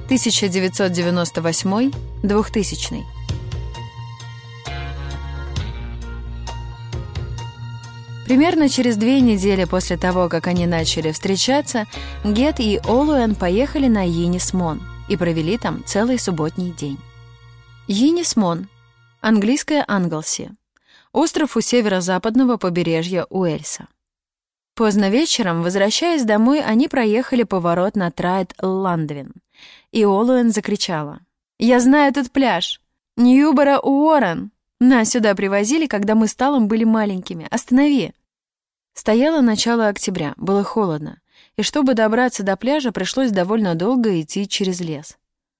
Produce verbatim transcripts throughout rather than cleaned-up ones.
тысяча девятьсот девяносто восьмой — двухтысячный. Примерно через две недели после того, как они начали встречаться, Гет и Олуэн поехали на Йеннис-Мон и провели там целый субботний день. Йеннис-Мон, английское Англси, остров у северо-западного побережья Уэльса. Поздно вечером, возвращаясь домой, они проехали поворот на Трайд-Ландвин, и Олуэн закричала: «Я знаю этот пляж! Ньюборо-Уоррен! Нас сюда привозили, когда мы с Талом были маленькими. Останови!» Стояло начало октября, было холодно, и чтобы добраться до пляжа, пришлось довольно долго идти через лес.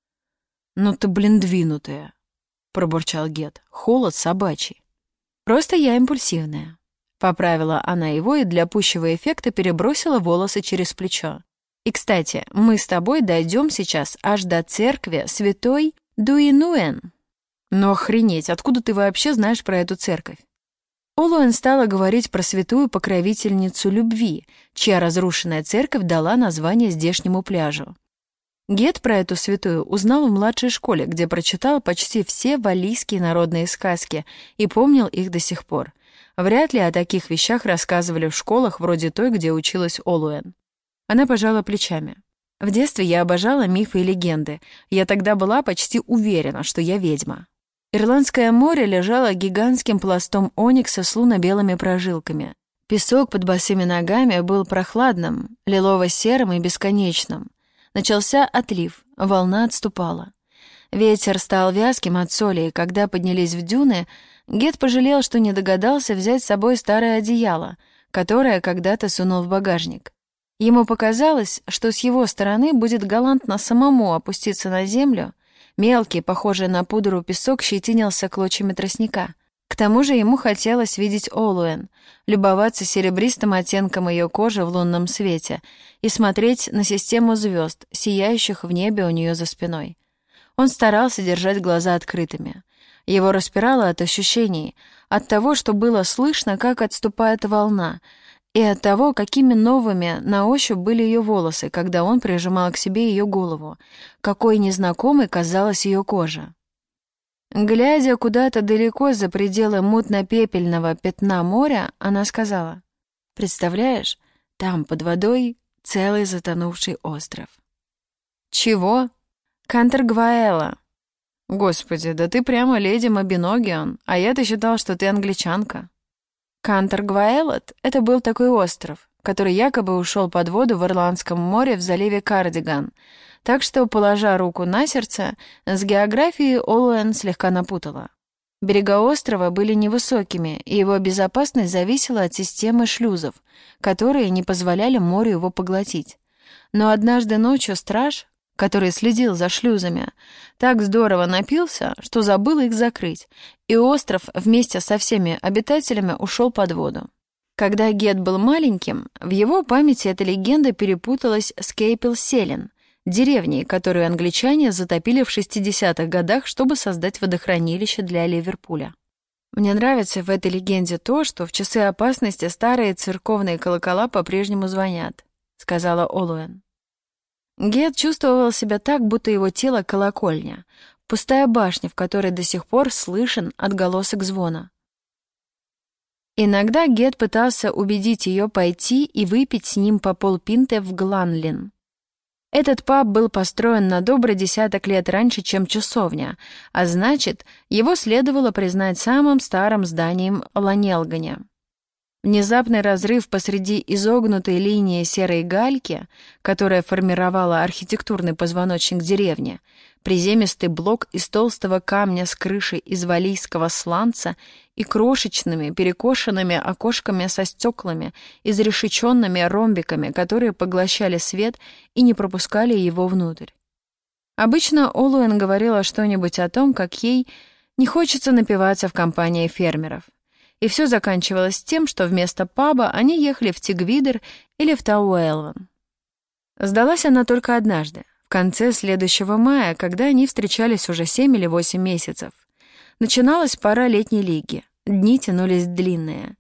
«Ну ты, блин, двинутая!» — пробурчал Гет. «Холод собачий». «Просто я импульсивная». Поправила она его и для пущего эффекта перебросила волосы через плечо. «И, кстати, мы с тобой дойдем сейчас аж до церкви святой Дуинуэн». «Ну охренеть, откуда ты вообще знаешь про эту церковь?» Олуэн стала говорить про святую покровительницу любви, чья разрушенная церковь дала название здешнему пляжу. Гет про эту святую узнал в младшей школе, где прочитал почти все валлийские народные сказки и помнил их до сих пор. Вряд ли о таких вещах рассказывали в школах вроде той, где училась Олуэн. Она пожала плечами. «В детстве я обожала мифы и легенды. Я тогда была почти уверена, что я ведьма». Ирландское море лежало гигантским пластом оникса с лунно-белыми прожилками. Песок под босыми ногами был прохладным, лилово-серым и бесконечным. Начался отлив, волна отступала. Ветер стал вязким от соли, и когда поднялись в дюны, Гет пожалел, что не догадался взять с собой старое одеяло, которое когда-то сунул в багажник. Ему показалось, что с его стороны будет галантно самому опуститься на землю. Мелкий, похожий на пудру песок, щетинился клочьями тростника. К тому же ему хотелось видеть Олуэн, любоваться серебристым оттенком ее кожи в лунном свете и смотреть на систему звезд, сияющих в небе у нее за спиной. Он старался держать глаза открытыми. Его распирало от ощущений, от того, что было слышно, как отступает волна, и от того, какими новыми на ощупь были ее волосы, когда он прижимал к себе ее голову, какой незнакомой казалась ее кожа. Глядя куда-то далеко за пределы мутно-пепельного пятна моря, она сказала: «Представляешь, там под водой целый затонувший остров». «Чего?» «Кантер-Гваэла». «Господи, да ты прямо леди Мабиногион, а я-то считал, что ты англичанка». Кантер-Гваэлот — это был такой остров, который якобы ушел под воду в Ирландском море в заливе Кардиган, так что, положа руку на сердце, с географией Олуэн слегка напутала. Берега острова были невысокими, и его безопасность зависела от системы шлюзов, которые не позволяли морю его поглотить. Но однажды ночью страж, который следил за шлюзами, так здорово напился, что забыл их закрыть, и остров вместе со всеми обитателями ушел под воду. Когда Гет был маленьким, в его памяти эта легенда перепуталась с Кейпел-Селен, деревней, которую англичане затопили в шестидесятых годах, чтобы создать водохранилище для Ливерпуля. Мне нравится в этой легенде то, что в часы опасности старые церковные колокола по-прежнему звонят, сказала Олуэн. Гет чувствовал себя так, будто его тело — колокольня, пустая башня, в которой до сих пор слышен отголосок звона. Иногда Гет пытался убедить ее пойти и выпить с ним по полпинты в Гланлин. Этот паб был построен на добрый десяток лет раньше, чем часовня, а значит, его следовало признать самым старым зданием в Ланелгане. Внезапный разрыв посреди изогнутой линии серой гальки, которая формировала архитектурный позвоночник деревни, приземистый блок из толстого камня с крышей из валлийского сланца и крошечными перекошенными окошками со стеклами, изрешеченными ромбиками, которые поглощали свет и не пропускали его внутрь. Обычно Олуэн говорила что-нибудь о том, как ей не хочется напиваться в компании фермеров. И все заканчивалось тем, что вместо паба они ехали в Тигвидер или в Тауэлван. Сдалась она только однажды, в конце следующего мая, когда они встречались уже семь или восемь месяцев. Начиналась пора летней лиги, дни тянулись длинные.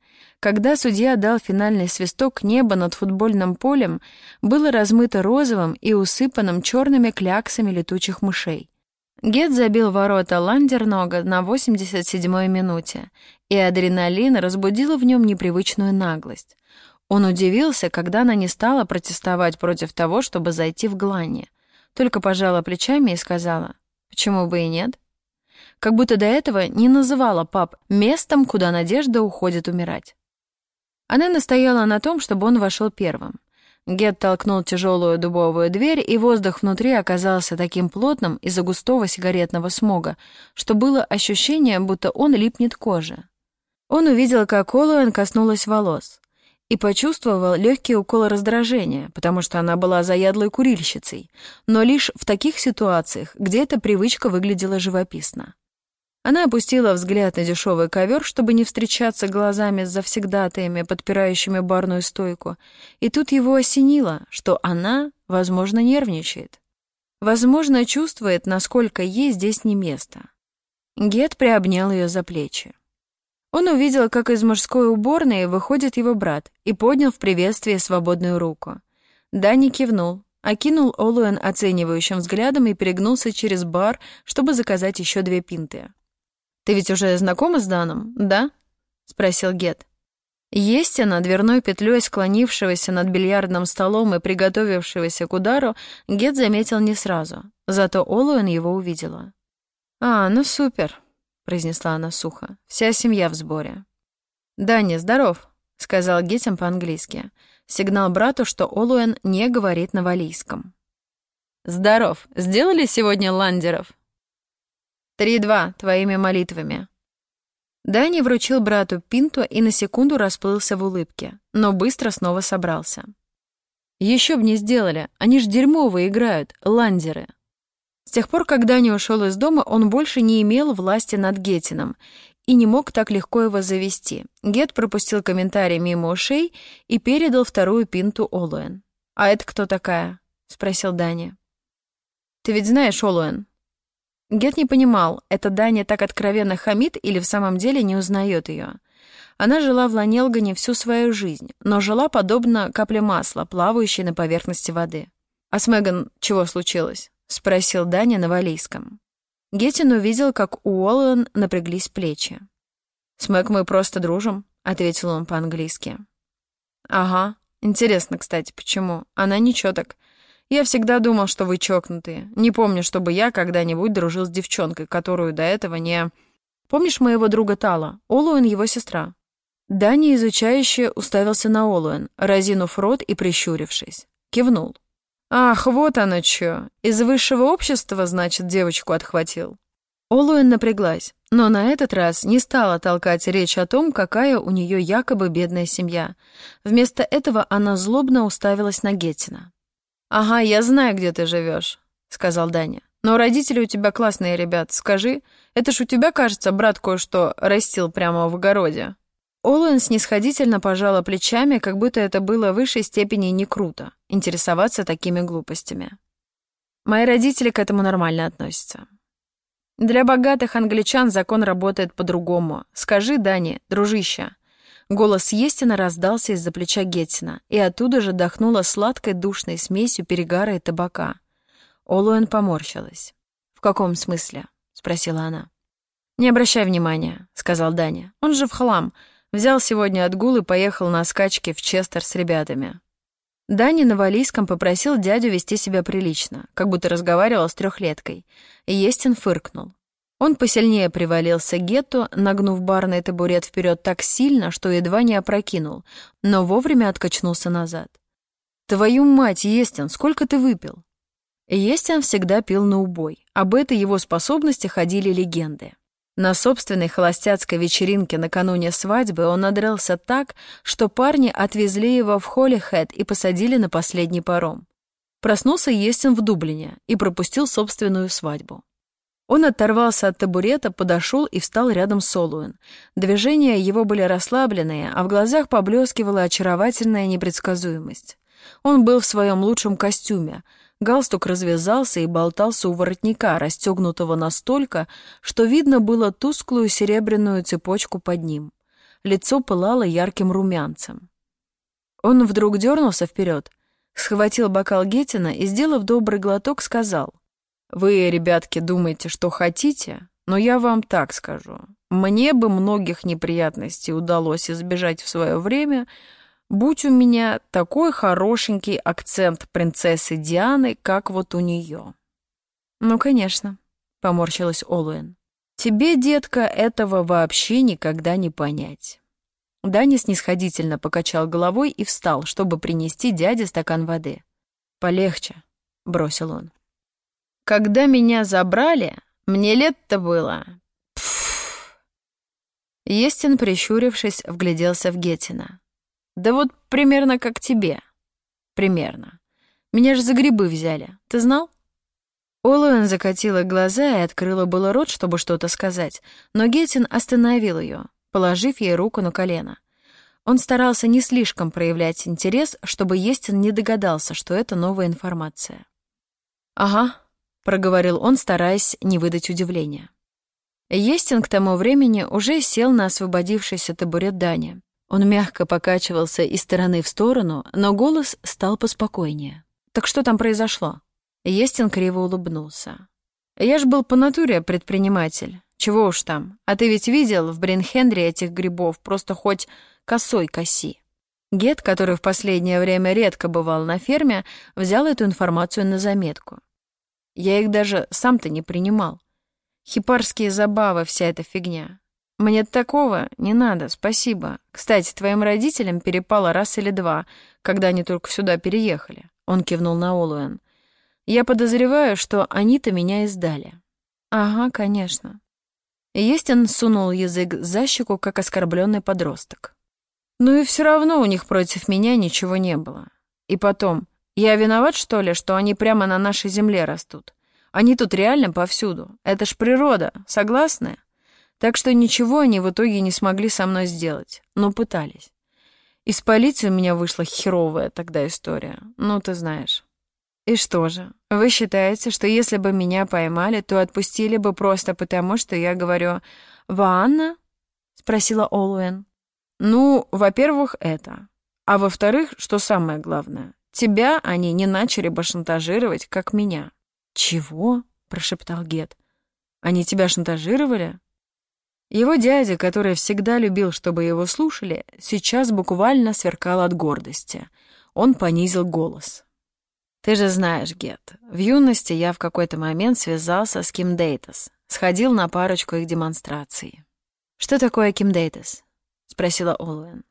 Когда судья дал финальный свисток, небо над футбольным полем было размыто розовым и усыпанным черными кляксами летучих мышей. Гет забил ворота Ландернога на восемьдесят седьмой минуте, и адреналин разбудил в нем непривычную наглость. Он удивился, когда она не стала протестовать против того, чтобы зайти в Гланни, только пожала плечами и сказала: «Почему бы и нет?» Как будто до этого не называла паб местом, куда Надежда уходит умирать. Она настояла на том, чтобы он вошел первым. Гет толкнул тяжелую дубовую дверь, и воздух внутри оказался таким плотным из-за густого сигаретного смога, что было ощущение, будто он липнет к коже. Он увидел, как Олуэн коснулась волос, и почувствовал легкий укол раздражения, потому что она была заядлой курильщицей, но лишь в таких ситуациях, где эта привычка выглядела живописно. Она опустила взгляд на дешевый ковер, чтобы не встречаться глазами с завсегдатаями, подпирающими барную стойку, и тут его осенило, что она, возможно, нервничает. Возможно, чувствует, насколько ей здесь не место. Гет приобнял ее за плечи. Он увидел, как из мужской уборной выходит его брат, и поднял в приветствии свободную руку. Дани кивнул, окинул Олуэн оценивающим взглядом и перегнулся через бар, чтобы заказать еще две пинты. «Ты ведь уже знакома с Даном, да?» — спросил Гет. Естина, дверной петлей склонившегося над бильярдным столом и приготовившегося к удару, Гет заметил не сразу, зато Олуэн его увидела. «А, ну супер», — произнесла она сухо, — «вся семья в сборе». «Даня, здоров», — сказал Гетем по-английски. Сигнал брату, что Олуэн не говорит на валлийском. «Здоров. Сделали сегодня ландеров?» «Три-два, твоими молитвами». Дани вручил брату пинту и на секунду расплылся в улыбке, но быстро снова собрался. «Еще б не сделали, они ж дерьмово играют, ландеры». С тех пор, как Дани ушел из дома, он больше не имел власти над Геттином и не мог так легко его завести. Гет пропустил комментарий мимо ушей и передал вторую пинту Олуэн. «А это кто такая?» — спросил Дани. «Ты ведь знаешь Олуэн?» Гет не понимал, это Дани так откровенно хамит или в самом деле не узнает ее. Она жила в Ланелгане всю свою жизнь, но жила подобно капле масла, плавающей на поверхности воды. «А с Меган чего случилось?» — спросил Дани на валлийском. Геттин увидел, как у Олуэн напряглись плечи. «С Мэг мы просто дружим», — ответил он по-английски. «Ага. Интересно, кстати, почему? Она ничего так. Я всегда думал, что вы чокнутые. Не помню, чтобы я когда-нибудь дружил с девчонкой, которую до этого не... Помнишь моего друга Тала? Олуэн его сестра». Дани изучающе уставился на Олуэн, разинув рот и прищурившись. Кивнул. «Ах, вот оно чё. Из высшего общества, значит, девочку отхватил». Олуэн напряглась, но на этот раз не стала толкать речь о том, какая у нее якобы бедная семья. Вместо этого она злобно уставилась на Геттина. «Ага, я знаю, где ты живешь», — сказал Даня. «Но родители у тебя классные ребята. Скажи, это ж у тебя, кажется, брат кое-что растил прямо в огороде». Олуэн снисходительно пожала плечами, как будто это было в высшей степени не круто — интересоваться такими глупостями. «Мои родители к этому нормально относятся». «Для богатых англичан закон работает по-другому. Скажи, Дани, дружище». Голос Естина раздался из-за плеча Геттина, и оттуда же дохнуло сладкой душной смесью перегара и табака. Олуэн поморщилась. «В каком смысле?» — спросила она. «Не обращай внимания», — сказал Даня. «Он же в хлам. Взял сегодня отгул и поехал на скачки в Честер с ребятами». Даня на валлийском попросил дядю вести себя прилично, как будто разговаривал с трехлеткой, и Естин фыркнул. Он посильнее привалился к Гетту, нагнув барный табурет вперед так сильно, что едва не опрокинул, но вовремя откачнулся назад. «Твою мать, Естин, сколько ты выпил?» Естин всегда пил на убой. Об этой его способности ходили легенды. На собственной холостяцкой вечеринке накануне свадьбы он надрался так, что парни отвезли его в Холлихэд и посадили на последний паром. Проснулся Естин в Дублине и пропустил собственную свадьбу. Он оторвался от табурета, подошел и встал рядом с Олуэн. Движения его были расслабленные, а в глазах поблескивала очаровательная непредсказуемость. Он был в своем лучшем костюме. Галстук развязался и болтался у воротника, расстегнутого настолько, что видно было тусклую серебряную цепочку под ним. лицо пылало ярким румянцем. Он вдруг дернулся вперед, схватил бокал Геттина и, сделав добрый глоток, сказал: «Вы, ребятки, думаете, что хотите, но я вам так скажу. Мне бы многих неприятностей удалось избежать в свое время, будь у меня такой хорошенький акцент принцессы Дианы, как вот у нее». «Ну, конечно», — поморщилась Олуэн. «Тебе, детка, этого вообще никогда не понять». Даня снисходительно покачал головой и встал, чтобы принести дяде стакан воды. «Полегче», — бросил он. «Когда меня забрали, мне лет-то было...» Пф. Естин, прищурившись, вгляделся в Геттина. «Да вот примерно как тебе. Примерно. Меня же за грибы взяли. Ты знал?» Олуэн закатила глаза и открыла было рот, чтобы что-то сказать, но Геттин остановил ее, положив ей руку на колено. Он старался не слишком проявлять интерес, чтобы Естин не догадался, что это новая информация. «Ага», — проговорил он, стараясь не выдать удивления. Естин к тому времени уже сел на освободившийся табурет Дани. Он мягко покачивался из стороны в сторону, но голос стал поспокойнее. «Так что там произошло?» Естин криво улыбнулся. «Я ж был по натуре предприниматель. Чего уж там. А ты ведь видел в Бринхендре этих грибов, просто хоть косой коси». Гет, который в последнее время редко бывал на ферме, взял эту информацию на заметку. «Я их даже сам-то не принимал. Хипарские забавы, вся эта фигня. Мне такого не надо, спасибо. Кстати, твоим родителям перепало раз или два, когда они только сюда переехали». Он кивнул на Олуэн. «Я подозреваю, что они-то меня и сдали». «Ага, конечно». Естин сунул язык за щеку, как оскорбленный подросток. «Ну и все равно у них против меня ничего не было. И потом, я виноват, что ли, что они прямо на нашей земле растут? Они тут реально повсюду. Это ж природа, согласны? Так что ничего они в итоге не смогли со мной сделать, но пытались. Из полиции у меня вышла херовая тогда история, ну ты знаешь». «И что же, вы считаете, что если бы меня поймали, то отпустили бы просто потому, что я говорю «Ванна?» — спросила Олуэн. «Ну, во-первых, это. А во-вторых, что самое главное, тебя они не начали бы шантажировать, как меня». «Чего?» — прошептал Гет. «Они тебя шантажировали?» Его дядя, который всегда любил, чтобы его слушали, сейчас буквально сверкал от гордости. Он понизил голос. «Ты же знаешь, Гет, в юности я в какой-то момент связался с Ким Дейтас, сходил на парочку их демонстраций». «Что такое Ким Дейтас?» — спросила Олуэн.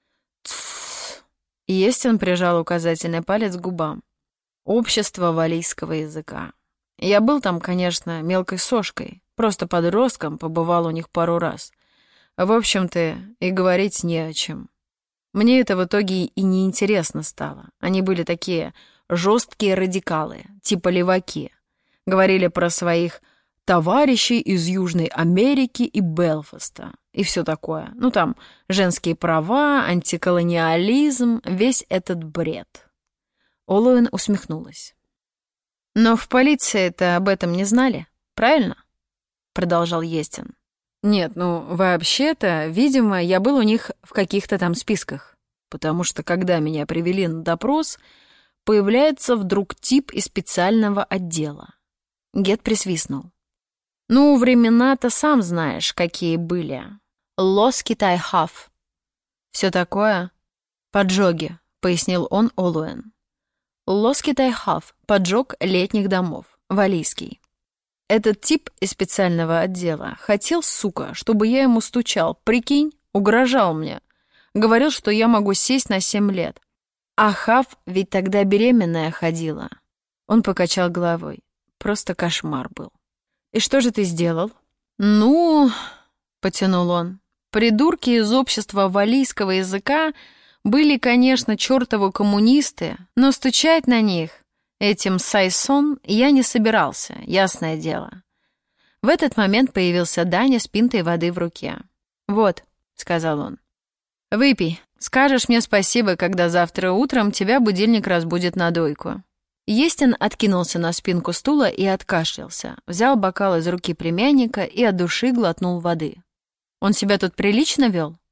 «Тссс». Естин прижал указательный палец к губам. «Общество валлийского языка. Я был там, конечно, мелкой сошкой, просто подростком, побывал у них пару раз. В общем-то, и говорить не о чем. Мне это в итоге и не интересно стало. Они были такие жесткие радикалы, типа леваки. Говорили про своих товарищей из Южной Америки и Белфаста. И все такое. Ну там, женские права, антиколониализм, весь этот бред». Олуэн усмехнулась. «Но в полиции-то об этом не знали, правильно?» Продолжал Естин. «Нет, ну, вообще-то, видимо, я был у них в каких-то там списках. Потому что, когда меня привели на допрос, появляется вдруг тип из специального отдела». Гет присвистнул. «Ну, времена-то сам знаешь, какие были. Лос Китай Хаф. Все такое?» «Поджоги», — пояснил он Олуэн. «Лос Китай Хаф. Поджог летних домов. Валлийский. Этот тип из специального отдела хотел, сука, чтобы я ему стучал. Прикинь, угрожал мне. Говорил, что я могу сесть на семь лет. А Хаф ведь тогда беременная ходила». Он покачал головой. Просто кошмар был. «И что же ты сделал?» «Ну...» — потянул он. «Придурки из общества валлийского языка были, конечно, чертовы коммунисты, но стучать на них, этим сайсон, я не собирался, ясное дело». В этот момент появился Даня с пинтой воды в руке. «Вот», — сказал он, — «выпей. Скажешь мне спасибо, когда завтра утром тебя будильник разбудит на дойку». Естин откинулся на спинку стула и откашлялся, взял бокал из руки племянника и от души глотнул воды. «Он себя тут прилично вел?»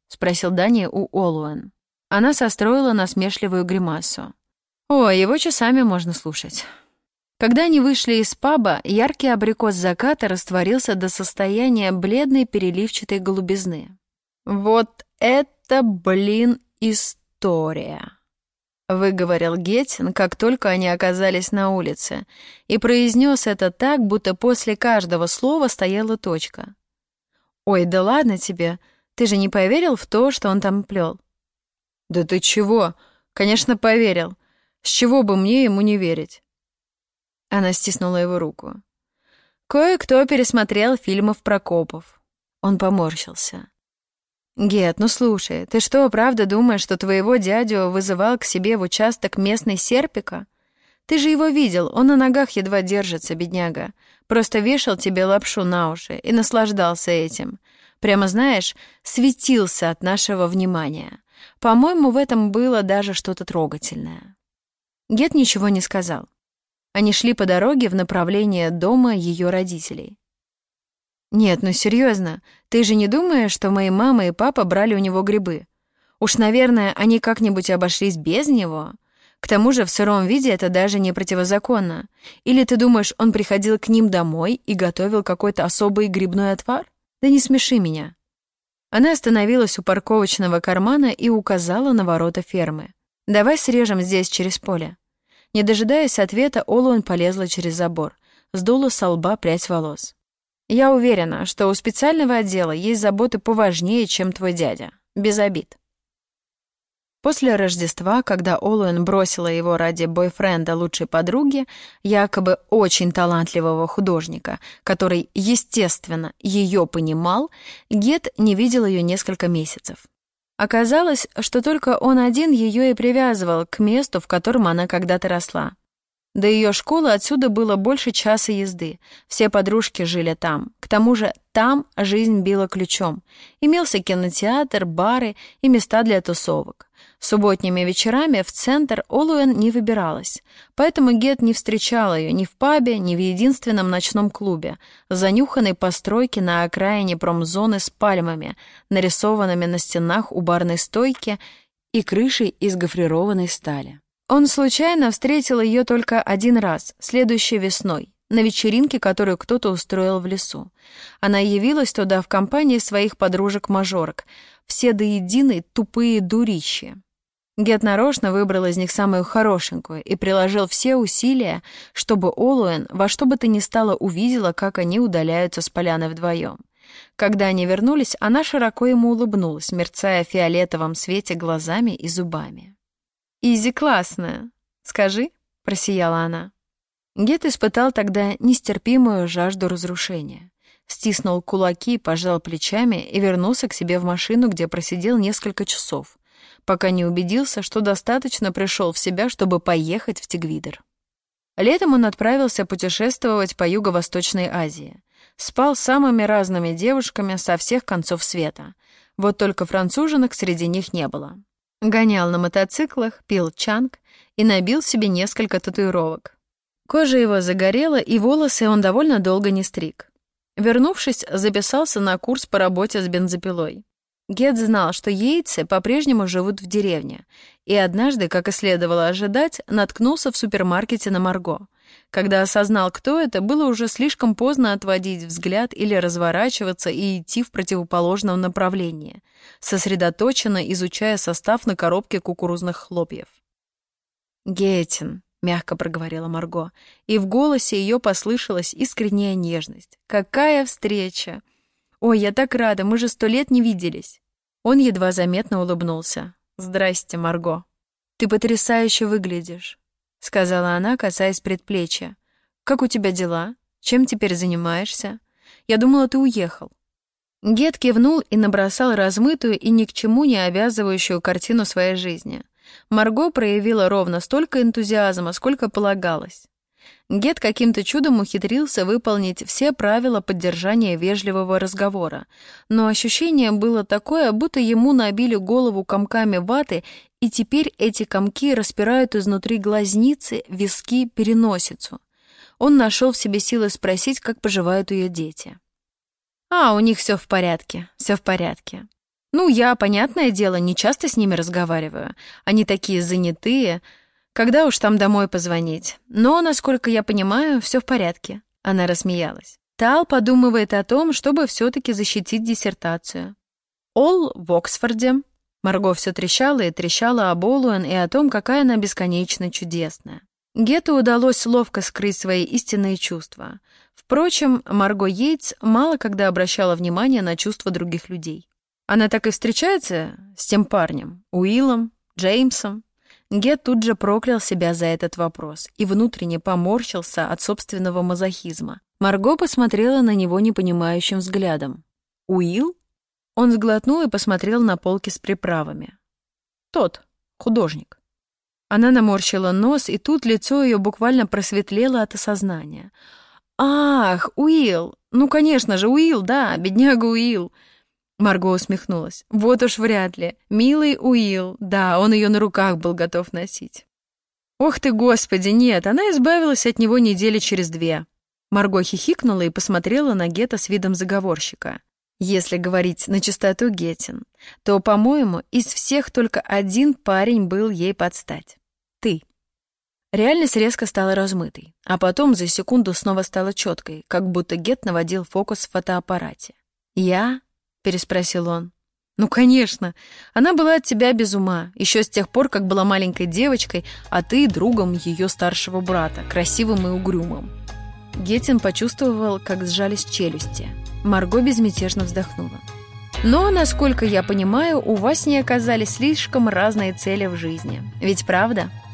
— спросил Дани у Олуэн. Она состроила насмешливую гримасу. «О, его часами можно слушать». Когда они вышли из паба, яркий абрикос заката растворился до состояния бледной переливчатой голубизны. «Вот это, блин, история!» — выговорил Геттин, как только они оказались на улице, и произнес это так, будто после каждого слова стояла точка. «Ой, да ладно тебе, ты же не поверил в то, что он там плел?» «Да ты чего? Конечно, поверил. С чего бы мне ему не верить?» Она стиснула его руку. «Кое-кто пересмотрел фильмов про копов». Он поморщился. «Гет, ну слушай, ты что, правда думаешь, что твоего дядю вызывал к себе в участок местный Серпика? Ты же его видел, он на ногах едва держится, бедняга. Просто вешал тебе лапшу на уши и наслаждался этим. Прямо, знаешь, светился от нашего внимания. По-моему, в этом было даже что-то трогательное». Гет ничего не сказал. Они шли по дороге в направлении дома ее родителей. «Нет, ну серьезно, ты же не думаешь, что мои мама и папа брали у него грибы? Уж, наверное, они как-нибудь обошлись без него. К тому же в сыром виде это даже не противозаконно. Или ты думаешь, он приходил к ним домой и готовил какой-то особый грибной отвар? Да не смеши меня». Она остановилась у парковочного кармана и указала на ворота фермы. «Давай срежем здесь через поле». Не дожидаясь ответа, Олуэн полезла через забор, сдула со лба прядь волос. «Я уверена, что у специального отдела есть заботы поважнее, чем твой дядя. Без обид». После Рождества, когда Олуэн бросила его ради бойфренда лучшей подруги, якобы очень талантливого художника, который, естественно, ее понимал, Гет не видел ее несколько месяцев. Оказалось, что только он один ее и привязывал к месту, в котором она когда-то росла. До ее школы отсюда было больше часа езды. Все подружки жили там. К тому же там жизнь била ключом. Имелся кинотеатр, бары и места для тусовок. Субботними вечерами в центр Олуэн не выбиралась, поэтому Гет не встречал ее ни в пабе, ни в единственном ночном клубе, занюханной постройке на окраине промзоны с пальмами, нарисованными на стенах у барной стойки и крышей из гофрированной стали. Он случайно встретил ее только один раз, следующей весной, на вечеринке, которую кто-то устроил в лесу. Она явилась туда в компании своих подружек-мажорок, все до единой тупые дурищи. Гет нарочно выбрал из них самую хорошенькую и приложил все усилия, чтобы Олуэн во что бы то ни стало увидела, как они удаляются с поляны вдвоем. Когда они вернулись, она широко ему улыбнулась, мерцая в фиолетовом свете глазами и зубами. «Изи классная, скажи», — просияла она. Гет испытал тогда нестерпимую жажду разрушения. Стиснул кулаки, пожал плечами и вернулся к себе в машину, где просидел несколько часов, пока не убедился, что достаточно пришел в себя, чтобы поехать в Тигвидер. Летом он отправился путешествовать по Юго-Восточной Азии. Спал с самыми разными девушками со всех концов света. Вот только француженок среди них не было. Гонял на мотоциклах, пил чанг и набил себе несколько татуировок. Кожа его загорела, и волосы он довольно долго не стриг. Вернувшись, записался на курс по работе с бензопилой. Гет знал, что йейтсы по-прежнему живут в деревне, и однажды, как и следовало ожидать, наткнулся в супермаркете на Марго. Когда осознал, кто это, было уже слишком поздно отводить взгляд или разворачиваться и идти в противоположном направлении, сосредоточенно изучая состав на коробке кукурузных хлопьев. «Геттин», — мягко проговорила Марго, и в голосе ее послышалась искренняя нежность. «Какая встреча! Ой, я так рада, мы же сто лет не виделись!» Он едва заметно улыбнулся. «Здрасте, Марго. Ты потрясающе выглядишь», — сказала она, касаясь предплечья. «Как у тебя дела? Чем теперь занимаешься? Я думала, ты уехал». Гет кивнул и набросал размытую и ни к чему не обязывающую картину своей жизни. Марго проявила ровно столько энтузиазма, сколько полагалось. Гет каким-то чудом ухитрился выполнить все правила поддержания вежливого разговора, но ощущение было такое, будто ему набили голову комками ваты, и теперь эти комки распирают изнутри глазницы, виски, переносицу. Он нашел в себе силы спросить, как поживают ее дети. «А, у них все в порядке, все в порядке». Ну, я, понятное дело, не часто с ними разговариваю. Они такие занятые. Когда уж там домой позвонить? Но, насколько я понимаю, все в порядке». Она рассмеялась. Тал подумывает о том, чтобы все-таки защитить диссертацию. Ол в Оксфорде. Марго все трещала и трещала об Олуэн и о том, какая она бесконечно чудесная. Гетту удалось ловко скрыть свои истинные чувства. Впрочем, Марго Йейтс мало когда обращала внимание на чувства других людей. Она так и встречается с тем парнем, Уиллом, Джеймсом. Гетт тут же проклял себя за этот вопрос и внутренне поморщился от собственного мазохизма. Марго посмотрела на него непонимающим взглядом. «Уилл?» Он сглотнул и посмотрел на полки с приправами. «Тот, художник». Она наморщила нос, и тут лицо ее буквально просветлело от осознания. «Ах, Уилл! Ну, конечно же, Уилл, да, бедняга Уилл!» Марго усмехнулась. «Вот уж вряд ли. Милый Уилл, да, он ее на руках был готов носить». «Ох ты, Господи, нет, она избавилась от него недели через две». Марго хихикнула и посмотрела на Гетта с видом заговорщика. «Если говорить на чистоту, Геттин, то, по-моему, из всех только один парень был ей под стать. Ты». Реальность резко стала размытой, а потом за секунду снова стала четкой, как будто Гетт наводил фокус в фотоаппарате. «Я?» — переспросил он. «Ну, конечно. Она была от тебя без ума, еще с тех пор, как была маленькой девочкой, а ты другом ее старшего брата, красивым и угрюмым». Геттин почувствовал, как сжались челюсти. Марго безмятежно вздохнула. «Но, насколько я понимаю, у вас не оказались слишком разные цели в жизни. Ведь правда?»